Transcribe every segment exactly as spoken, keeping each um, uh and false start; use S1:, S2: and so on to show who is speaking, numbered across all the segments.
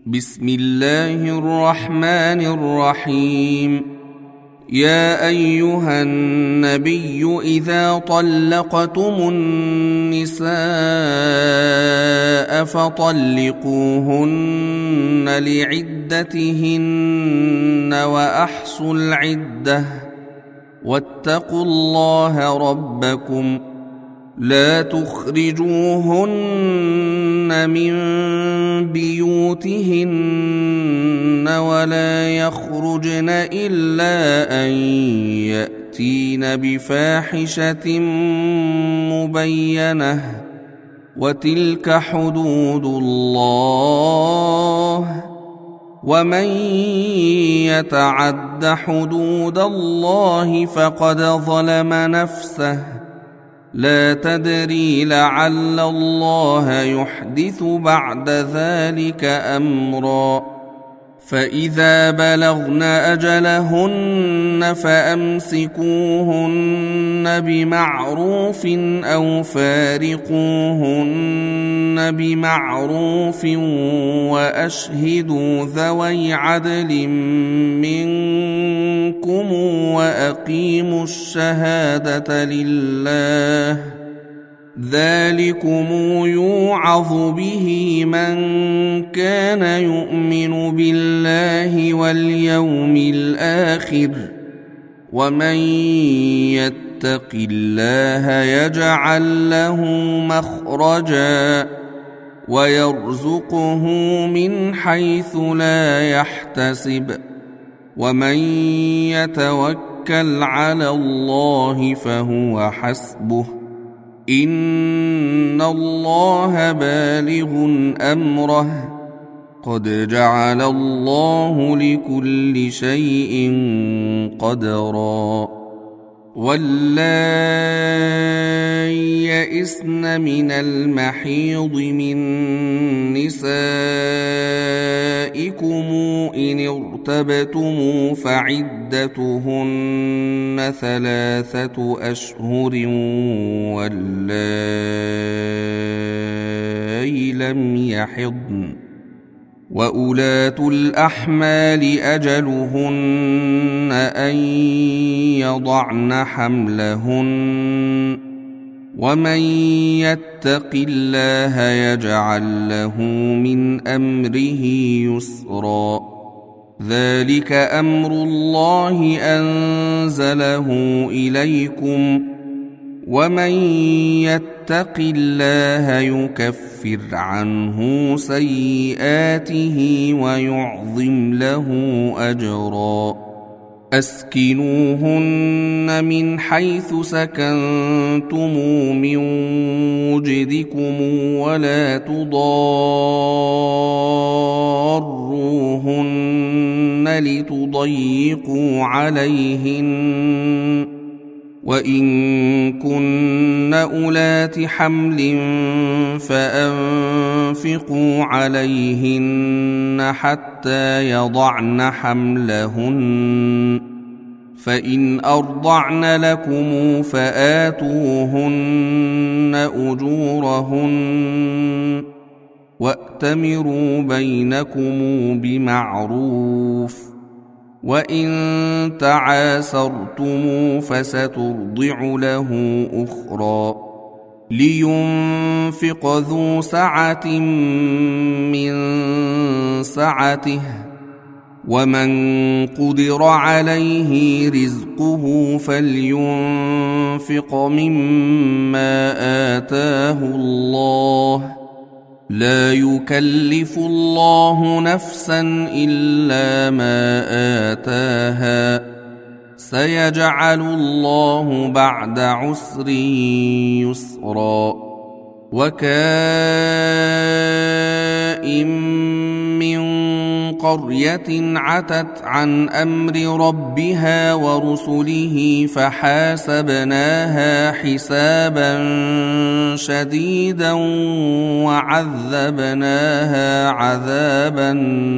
S1: بسم الله الرحمن الرحيم. يا أيها النبي إذا طلقتم النساء فطلقوهن لعدتهن وأحصوا العدة واتقوا الله ربكم لا تخرجوهن من بيوتهن ولا يخرجن إلا أن يأتين بفاحشة مبينة وتلك حدود الله ومن يتعد حدود الله فقد ظلم نفسه لا تدري لعل الله يحدث بعد ذلك أمرا. فإذا بلغن أجلهن فأمسكوهن بمعروف أو فارقوهن بمعروف وأشهدوا ذوي عدل منكم وأقيموا الشهادة لله ذلكم يوعظ به من كان يؤمن بالله واليوم الآخر ومن يتق الله يجعل له مخرجا ويرزقه من حيث لا يحتسب ومن يتوكل على الله فهو حسبه إن الله بالغ أمره قد جعل الله لكل شيء قدرا. واللائي يئسن من المحيض من نسائكم إن ارتبتم فعدتهن ثلاثة أشهر واللائي لم يحضن وأولاة الأحمال أجلهن أن يضعن حملهن ومن يتق الله يجعل له من أمره يسرا. ذلك أمر الله أنزله إليكم ومن يتق الله يكفر عنه سيئاته ويعظم له أجرا. أسكنوهن من حيث سكنتم من وجدكم ولا تضاروهن لتضيقوا عليهن وإن كن أولات حمل فأنفقوا عليهن حتى يضعن حملهن فإن أرضعن لكم فآتوهن أجورهن وأتمروا بينكم بمعروف وإن تعاسرتم فسترضع له أخرى. لينفق ذو سعة من سعته ومن قدر عليه رزقه فلينفق مما آتاه الله لا يكلف الله نفسا إلا ما آتاها سيجعل الله بعد عسر يسرا. وكائن من قرية عتت عن أمر ربها ورسله فحاسبناها حسابا شديدا وعذبناها عذابا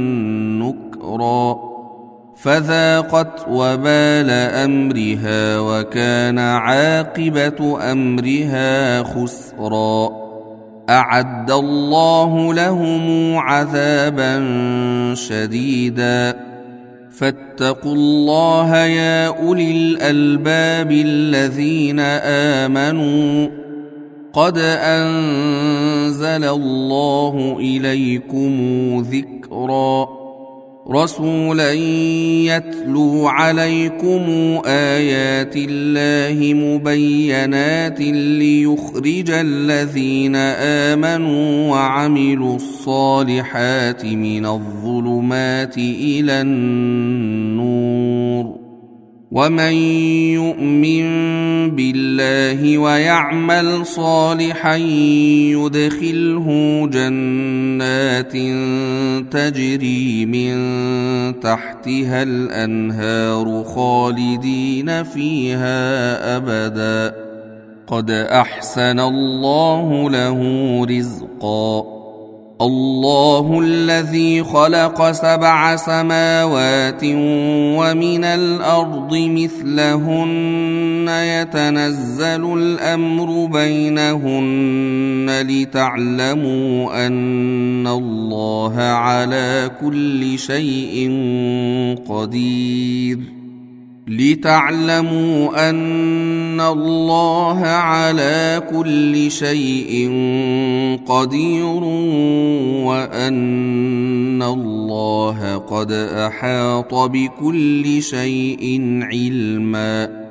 S1: نكرا فذاقت وبال أمرها وكان عاقبة أمرها خسرا. أعد الله لهم عذابا شديدا فاتقوا الله يا أولي الألباب الذين آمنوا قد أنزل الله إليكم ذكرا رسولا يتلو عليكم آيات الله مبينات ليخرج الذين آمنوا وعملوا الصالحات من الظلمات إلى النور ومن يؤمن بالله ويعمل صالحا يدخله جنات تجري من تحتها الأنهار خالدين فيها أبدا قد أحسن الله له رزقا الله الذي خلق سبع سماوات ومن الأرض مثلهن يتنزل الأمر بينهن لتعلموا أن الله على كل شيء قدير لتعلموا أن الله على كل شيء قدير وأن الله قد أحاط بكل شيء علما